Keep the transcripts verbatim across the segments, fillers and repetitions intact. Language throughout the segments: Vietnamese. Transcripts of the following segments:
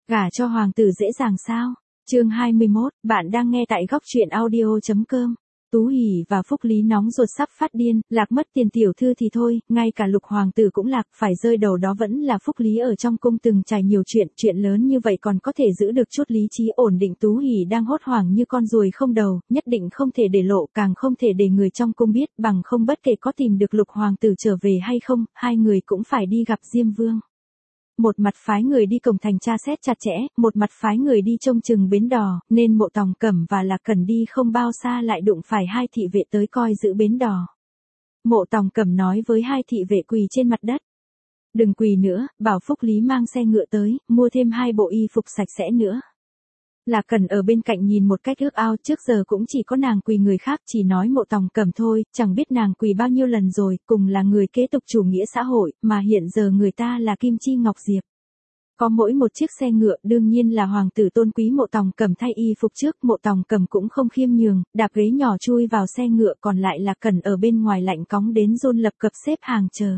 Gả cho hoàng tử dễ dàng sao? Chương hai mươi mốt, bạn đang nghe tại góc truyện audio chấm com. Tú Hỷ và Phúc Lý nóng ruột sắp phát điên, lạc mất tiền tiểu thư thì thôi, ngay cả Lục hoàng tử cũng lạc, phải rơi đầu đó vẫn là Phúc Lý ở trong cung từng trải nhiều chuyện, chuyện lớn như vậy còn có thể giữ được chút lý trí ổn định. Tú Hỷ đang hốt hoảng như con ruồi không đầu, nhất định không thể để lộ, càng không thể để người trong cung biết, bằng không bất kể có tìm được Lục hoàng tử trở về hay không, hai người cũng phải đi gặp Diêm Vương. Một mặt phái người đi cổng thành tra xét chặt chẽ, một mặt phái người đi trông chừng bến đò, nên Mộ Tòng Cẩm và Lạc Cẩn đi không bao xa lại đụng phải hai thị vệ tới coi giữ bến đò. Mộ Tòng Cẩm nói với hai thị vệ quỳ trên mặt đất. Đừng quỳ nữa, bảo Phúc Lý mang xe ngựa tới, mua thêm hai bộ y phục sạch sẽ nữa. Lạc Cẩn ở bên cạnh nhìn một cách ước ao, trước giờ cũng chỉ có nàng quỳ người khác, chỉ nói Mộ Tòng Cẩm thôi, chẳng biết nàng quỳ bao nhiêu lần rồi, cùng là người kế tục chủ nghĩa xã hội, mà hiện giờ người ta là Kim Chi Ngọc Diệp. Có mỗi một chiếc xe ngựa, đương nhiên là hoàng tử tôn quý Mộ Tòng Cẩm thay y phục trước, Mộ Tòng Cẩm cũng không khiêm nhường, đạp ghế nhỏ chui vào xe ngựa, còn lại Lạc Cẩn ở bên ngoài lạnh cóng đến run lập cập xếp hàng chờ.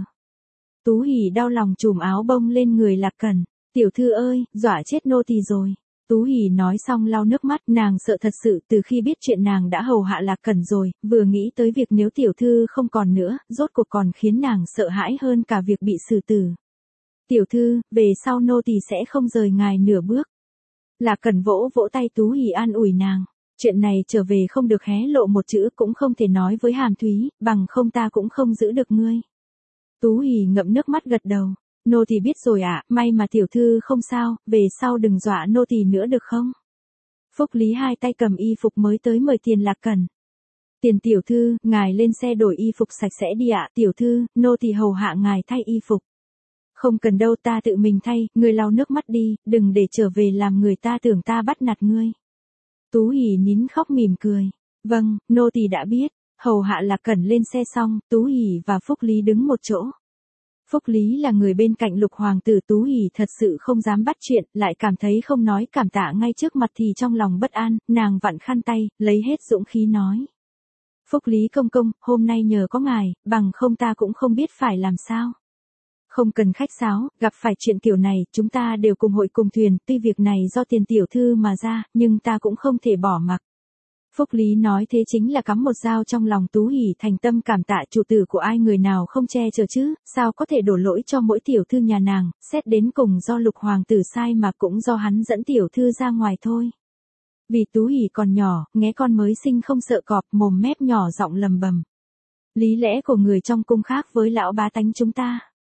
Tú Hỷ đau lòng chùm áo bông lên người Lạc Cẩn, tiểu thư ơi, dọa chết nô tỳ rồi. Tú Hỷ nói xong lau nước mắt, nàng sợ thật sự, từ khi biết chuyện nàng đã hầu hạ Lạc Cẩn rồi, vừa nghĩ tới việc nếu tiểu thư không còn nữa, rốt cuộc còn khiến nàng sợ hãi hơn cả việc bị xử tử. Tiểu thư, về sau nô tỳ sẽ không rời ngài nửa bước. Lạc Cẩn vỗ vỗ tay Tú Hỷ an ủi nàng, chuyện này trở về không được hé lộ một chữ, cũng không thể nói với Hàm Thúy, bằng không ta cũng không giữ được ngươi. Tú Hỷ ngậm nước mắt gật đầu. Nô tỳ biết rồi ạ, à, may mà tiểu thư không sao, về sau đừng dọa nô tỳ nữa được không? Phúc Lý hai tay cầm y phục mới tới mời tiền Lạc Cẩn. Tiền tiểu thư, ngài lên xe đổi y phục sạch sẽ đi ạ, tiểu thư, nô tỳ hầu hạ ngài thay y phục. Không cần đâu, ta tự mình thay, ngươi lau nước mắt đi, đừng để trở về làm người ta tưởng ta bắt nạt ngươi. Tú Hỷ nín khóc mỉm cười. Vâng, nô tỳ đã biết. Hầu hạ Lạc Cẩn lên xe xong, Tú Hỷ và Phúc Lý đứng một chỗ. Phúc Lý là người bên cạnh Lục hoàng tử, Tú Hỷ thật sự không dám bắt chuyện, lại cảm thấy không nói cảm tạ ngay trước mặt thì trong lòng bất an, nàng vặn khăn tay, lấy hết dũng khí nói. Phúc Lý công công, hôm nay nhờ có ngài, bằng không ta cũng không biết phải làm sao. Không cần khách sáo, gặp phải chuyện kiểu này, chúng ta đều cùng hội cùng thuyền, tuy việc này do tiền tiểu thư mà ra, nhưng ta cũng không thể bỏ mặc. Phúc Lý nói thế chính là cắm một dao trong lòng. Tú Hỷ thành tâm cảm tạ, chủ tử của ai người nào không che chở chứ, sao có thể đổ lỗi cho mỗi tiểu thư nhà nàng, xét đến cùng do Lục hoàng tử sai mà cũng do hắn dẫn tiểu thư ra ngoài thôi. Vì Tú Hỷ còn nhỏ, nghe con mới sinh không sợ cọp, mồm mép nhỏ giọng lầm bầm. Lý lẽ của người trong cung khác với lão bá tánh chúng ta.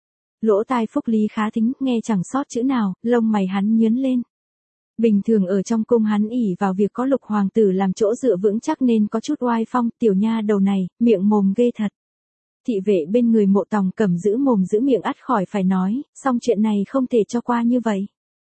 Lỗ tai Phúc Lý khá thính, nghe chẳng sót chữ nào, lông mày hắn nhướng lên. Bình thường ở trong cung hắn ỷ vào việc có Lục hoàng tử làm chỗ dựa vững chắc nên có chút oai phong, tiểu nha đầu này, miệng mồm ghê thật. Thị vệ bên người Mộ Tòng Cẩm giữ mồm giữ miệng ắt khỏi phải nói, song chuyện này không thể cho qua như vậy.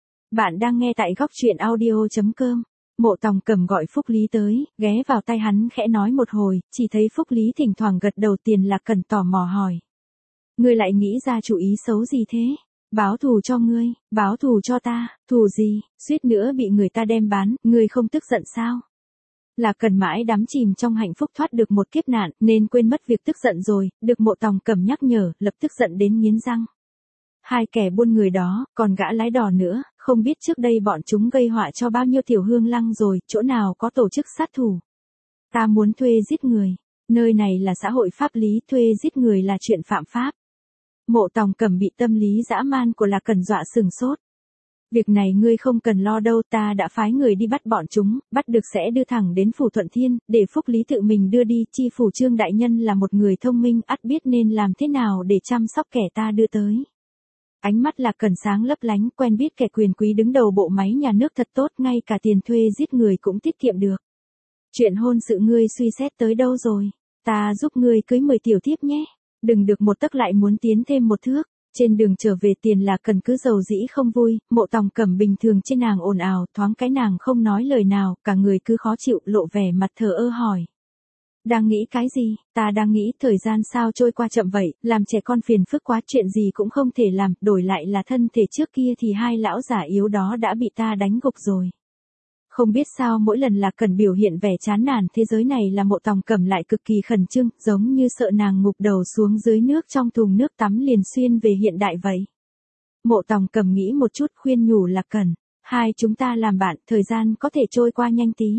Bạn đang nghe tại góc truyện audio chấm com. Mộ Tòng Cẩm gọi Phúc Lý tới, ghé vào tay hắn khẽ nói một hồi, chỉ thấy Phúc Lý thỉnh thoảng gật đầu. Tiền Lạc Cẩn tò mò hỏi. Ngươi lại nghĩ ra chủ ý xấu gì thế? Báo thù cho ngươi, báo thù cho ta, thù gì, suýt nữa bị người ta đem bán, ngươi không tức giận sao? Lạc Cẩn mãi đắm chìm trong hạnh phúc thoát được một kiếp nạn, nên quên mất việc tức giận rồi, được Mộ Tòng Cẩm nhắc nhở, lập tức giận đến nghiến răng. Hai kẻ buôn người đó, còn gã lái đò nữa, không biết trước đây bọn chúng gây họa cho bao nhiêu tiểu hương lăng rồi, chỗ nào có tổ chức sát thủ. Ta muốn thuê giết người, nơi này là xã hội pháp lý, thuê giết người là chuyện phạm pháp. Mộ Tòng Cẩm bị tâm lý dã man của Lạc Cẩn dọa sừng sốt. Việc này ngươi không cần lo đâu, ta đã phái người đi bắt bọn chúng, bắt được sẽ đưa thẳng đến phủ Thuận Thiên, để Phúc Lý tự mình đưa đi. Chi phủ Trương đại nhân là một người thông minh, ắt biết nên làm thế nào để chăm sóc kẻ ta đưa tới. Ánh mắt Lạc Cẩn sáng lấp lánh, quen biết kẻ quyền quý đứng đầu bộ máy nhà nước thật tốt, ngay cả tiền thuê giết người cũng tiết kiệm được. Chuyện hôn sự ngươi suy xét tới đâu rồi? Ta giúp ngươi cưới mười tiểu thiếp nhé. Đừng được một tấc lại muốn tiến thêm một thước. Trên đường trở về Tiền Lạc Cẩn cứ dầu dĩ không vui, Mộ Tòng Cẩm bình thường trên nàng ồn ào, thoáng cái nàng không nói lời nào, cả người cứ khó chịu, lộ vẻ mặt thờ ơ hỏi. Đang nghĩ cái gì? Ta đang nghĩ thời gian sao trôi qua chậm vậy, làm trẻ con phiền phức quá, chuyện gì cũng không thể làm, đổi lại là thân thể trước kia thì hai lão già yếu đó đã bị ta đánh gục rồi. Không biết sao mỗi lần Lạc Cẩn biểu hiện vẻ chán nản thế giới này là Mộ Tòng Cẩm lại cực kỳ khẩn trương, giống như sợ nàng ngục đầu xuống dưới nước trong thùng nước tắm liền xuyên về hiện đại vậy. Mộ Tòng Cẩm nghĩ một chút khuyên nhủ Lạc Cẩn, Hai chúng ta làm bạn, thời gian có thể trôi qua nhanh tí.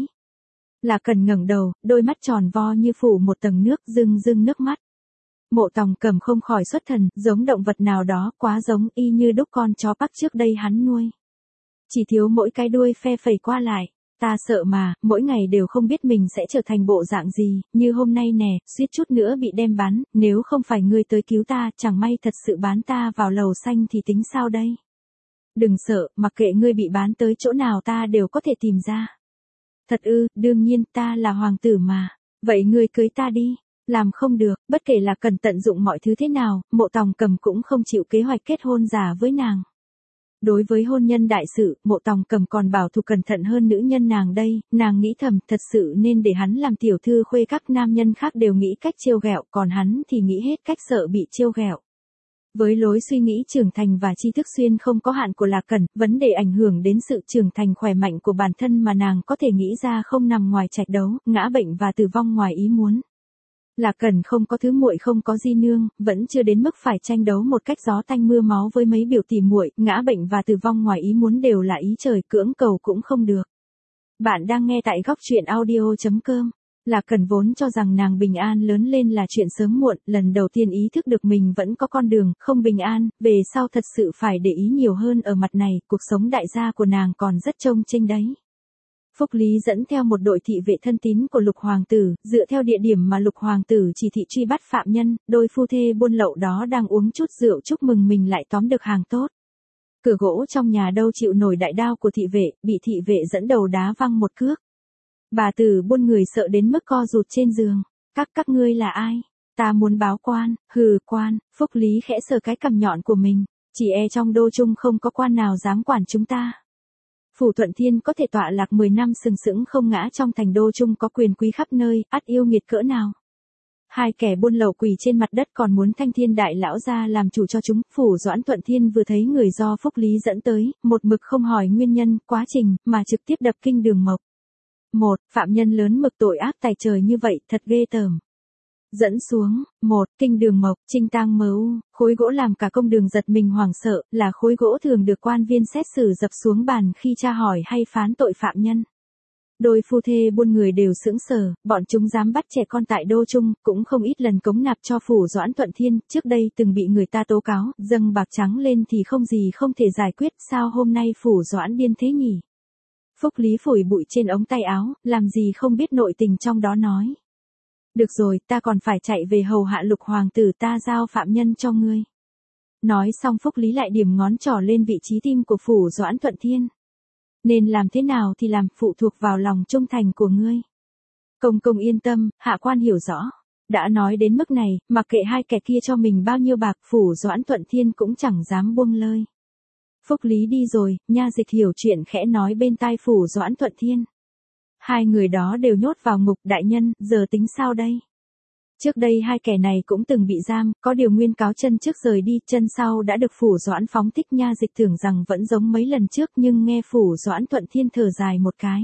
Lạc Cần ngẩng đầu, đôi mắt tròn vo như phủ một tầng nước, rưng rưng nước mắt. Mộ Tòng Cầm không khỏi xuất thần, giống động vật nào đó, quá giống, y như đúc con chó Bắc trước đây hắn nuôi. Chỉ thiếu mỗi cái đuôi phe phẩy qua lại. Ta sợ mà, mỗi ngày đều không biết mình sẽ trở thành bộ dạng gì, như hôm nay nè, suýt chút nữa bị đem bán, nếu không phải ngươi tới cứu ta, chẳng may thật sự bán ta vào lầu xanh thì tính sao đây? Đừng sợ, mặc kệ ngươi bị bán tới chỗ nào ta đều có thể tìm ra. Thật ư, đương nhiên, ta là hoàng tử mà. Vậy ngươi cưới ta đi. Làm không được, bất kể là cần tận dụng mọi thứ thế nào, Mộ Tòng Cầm cũng không chịu kế hoạch kết hôn giả với nàng. Đối với hôn nhân đại sự, Mộ Tòng Cầm còn bảo thủ cẩn thận hơn nữ nhân nàng đây, nàng nghĩ thầm thật sự nên để hắn làm tiểu thư khuê, các nam nhân khác đều nghĩ cách trêu ghẹo, còn hắn thì nghĩ hết cách sợ bị trêu ghẹo. Với lối suy nghĩ trưởng thành và tri thức xuyên không có hạn của Lạc Cẩn, vấn đề ảnh hưởng đến sự trưởng thành khỏe mạnh của bản thân mà nàng có thể nghĩ ra không nằm ngoài trạch đấu, ngã bệnh và tử vong ngoài ý muốn. Lạc Cẩn không có thứ muội, không có di nương, vẫn chưa đến mức phải tranh đấu một cách gió tanh mưa máu với mấy biểu tỷ muội, ngã bệnh và tử vong ngoài ý muốn đều là ý trời, cưỡng cầu cũng không được. Bạn đang nghe tại góc truyện audio chấm com. Lạc Cẩn vốn cho rằng nàng bình an lớn lên là chuyện sớm muộn, lần đầu tiên ý thức được mình vẫn có con đường không bình an, về sau thật sự phải để ý nhiều hơn ở mặt này, cuộc sống đại gia của nàng còn rất trông chênh đấy. Phúc Lý dẫn theo một đội thị vệ thân tín của Lục Hoàng tử, dựa theo địa điểm mà Lục Hoàng tử chỉ thị truy bắt phạm nhân, đôi phu thê buôn lậu đó đang uống chút rượu chúc mừng mình lại tóm được hàng tốt. Cửa gỗ trong nhà đâu chịu nổi đại đao của thị vệ, bị thị vệ dẫn đầu đá văng một cước. Bà tử buôn người sợ đến mức co rụt trên giường. Các các ngươi là ai? Ta muốn báo quan. Hừ, quan. Phúc Lý khẽ sờ cái cằm nhọn của mình. Chỉ e trong đô trung không có quan nào dám quản chúng ta. Phủ Thuận Thiên có thể tọa lạc mười năm sừng sững không ngã, trong thành đô trung có quyền quý khắp nơi, ắt yêu nghiệt cỡ nào. Hai kẻ buôn lậu quỳ trên mặt đất còn muốn Thanh Thiên đại lão ra làm chủ cho chúng. Phủ Doãn Thuận Thiên vừa thấy người do Phúc Lý dẫn tới, một mực không hỏi nguyên nhân, quá trình, mà trực tiếp đập kinh đường mộc. Một, phạm nhân lớn mực tội ác tài trời như vậy, thật ghê tởm. Dẫn xuống, một, kinh đường mộc, trinh tang mờ u, khối gỗ làm cả công đường giật mình hoảng sợ, là khối gỗ thường được quan viên xét xử dập xuống bàn khi tra hỏi hay phán tội phạm nhân. Đôi phu thê buôn người đều sững sờ, bọn chúng dám bắt trẻ con tại đô trung, cũng không ít lần cống nạp cho Phủ Doãn Thuận Thiên, trước đây từng bị người ta tố cáo, dâng bạc trắng lên thì không gì không thể giải quyết, sao hôm nay Phủ Doãn điên thế nhỉ? Phúc Lý phủi bụi trên ống tay áo, làm gì không biết nội tình trong đó nói. Được rồi, ta còn phải chạy về hầu hạ Lục Hoàng tử, ta giao phạm nhân cho ngươi. Nói xong Phúc Lý lại điểm ngón trỏ lên vị trí tim của Phủ Doãn Thuận Thiên. Nên làm thế nào thì làm, phụ thuộc vào lòng trung thành của ngươi. Công công yên tâm, hạ quan hiểu rõ. Đã nói đến mức này, mặc kệ hai kẻ kia cho mình bao nhiêu bạc, Phủ Doãn Thuận Thiên cũng chẳng dám buông lơi. Phúc Lý đi rồi, Nha Dịch hiểu chuyện khẽ nói bên tai Phủ Doãn Thuận Thiên. Hai người đó đều nhốt vào ngục, đại nhân, giờ tính sao đây? Trước đây hai kẻ này cũng từng bị giam, có điều nguyên cáo chân trước rời đi, chân sau đã được Phủ Doãn phóng thích. Nha Dịch tưởng rằng vẫn giống mấy lần trước, nhưng nghe Phủ Doãn Thuận Thiên thở dài một cái.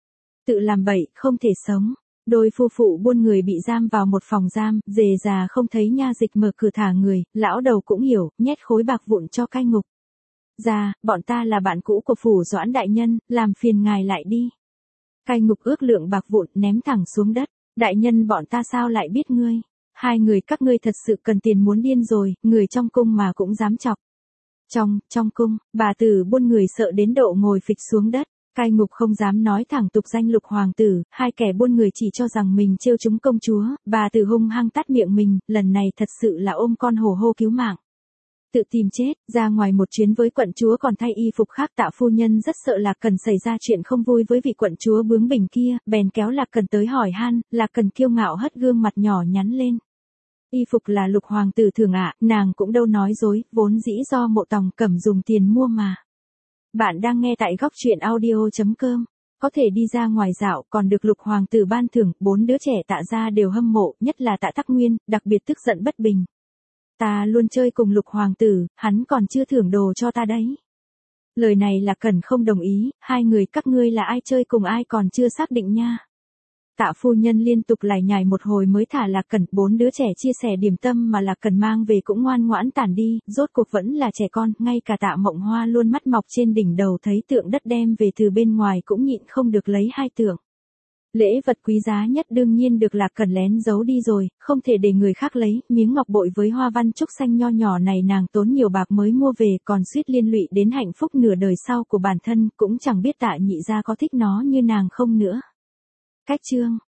Tự làm bậy, không thể sống. Đôi phu phụ buôn người bị giam vào một phòng giam, dề già không thấy Nha Dịch mở cửa thả người, lão đầu cũng hiểu, nhét khối bạc vụn cho cai ngục. Ra, bọn ta là bạn cũ của Phủ Doãn đại nhân, làm phiền ngài lại đi. Cai ngục ước lượng bạc vụn ném thẳng xuống đất. Đại nhân, bọn ta sao lại biết ngươi? Hai người các ngươi thật sự cần tiền muốn điên rồi, người trong cung mà cũng dám chọc. Trong, trong cung, bà tử buôn người sợ đến độ ngồi phịch xuống đất. Cai ngục không dám nói thẳng tục danh Lục Hoàng tử, hai kẻ buôn người chỉ cho rằng mình trêu chúng công chúa, bà tử hung hăng tát miệng mình, lần này thật sự là ôm con hổ hô cứu mạng. Tự tìm chết, ra ngoài một chuyến với quận chúa còn thay y phục khác. Tạ phu nhân rất sợ Lạc Cần xảy ra chuyện không vui với vị quận chúa bướng bỉnh kia, bèn kéo Lạc Cần tới hỏi han. Lạc Cần kiêu ngạo hất gương mặt nhỏ nhắn lên. Y phục là Lục Hoàng tử thường ạ, nàng cũng đâu nói dối, vốn dĩ do Mộ Tòng Cẩm dùng tiền mua mà. Bạn đang nghe tại góc truyện audio chấm com. Có thể đi ra ngoài dạo, còn được Lục Hoàng tử ban thưởng, bốn đứa trẻ Tạ gia đều hâm mộ, nhất là Tạ Tắc Nguyên, đặc biệt tức giận bất bình. Ta luôn chơi cùng Lục Hoàng tử, hắn còn chưa thưởng đồ cho ta đấy. Lời này là Cần không đồng ý, hai người các ngươi là ai chơi cùng ai còn chưa xác định nha. Tạ phu nhân liên tục lải nhải một hồi mới thả Lạc Cẩn, bốn đứa trẻ chia sẻ điểm tâm mà Lạc Cẩn mang về cũng ngoan ngoãn tản đi, rốt cuộc vẫn là trẻ con, ngay cả Tạ Mộng Hoa luôn mắt mọc trên đỉnh đầu thấy tượng đất đem về từ bên ngoài cũng nhịn không được lấy hai tượng. Lễ vật quý giá nhất đương nhiên được Lạc Cẩn lén giấu đi rồi, không thể để người khác lấy, miếng ngọc bội với hoa văn trúc xanh nho nhỏ này nàng tốn nhiều bạc mới mua về, còn suýt liên lụy đến hạnh phúc nửa đời sau của bản thân, cũng chẳng biết Tạ nhị gia có thích nó như nàng không nữa. Cách chương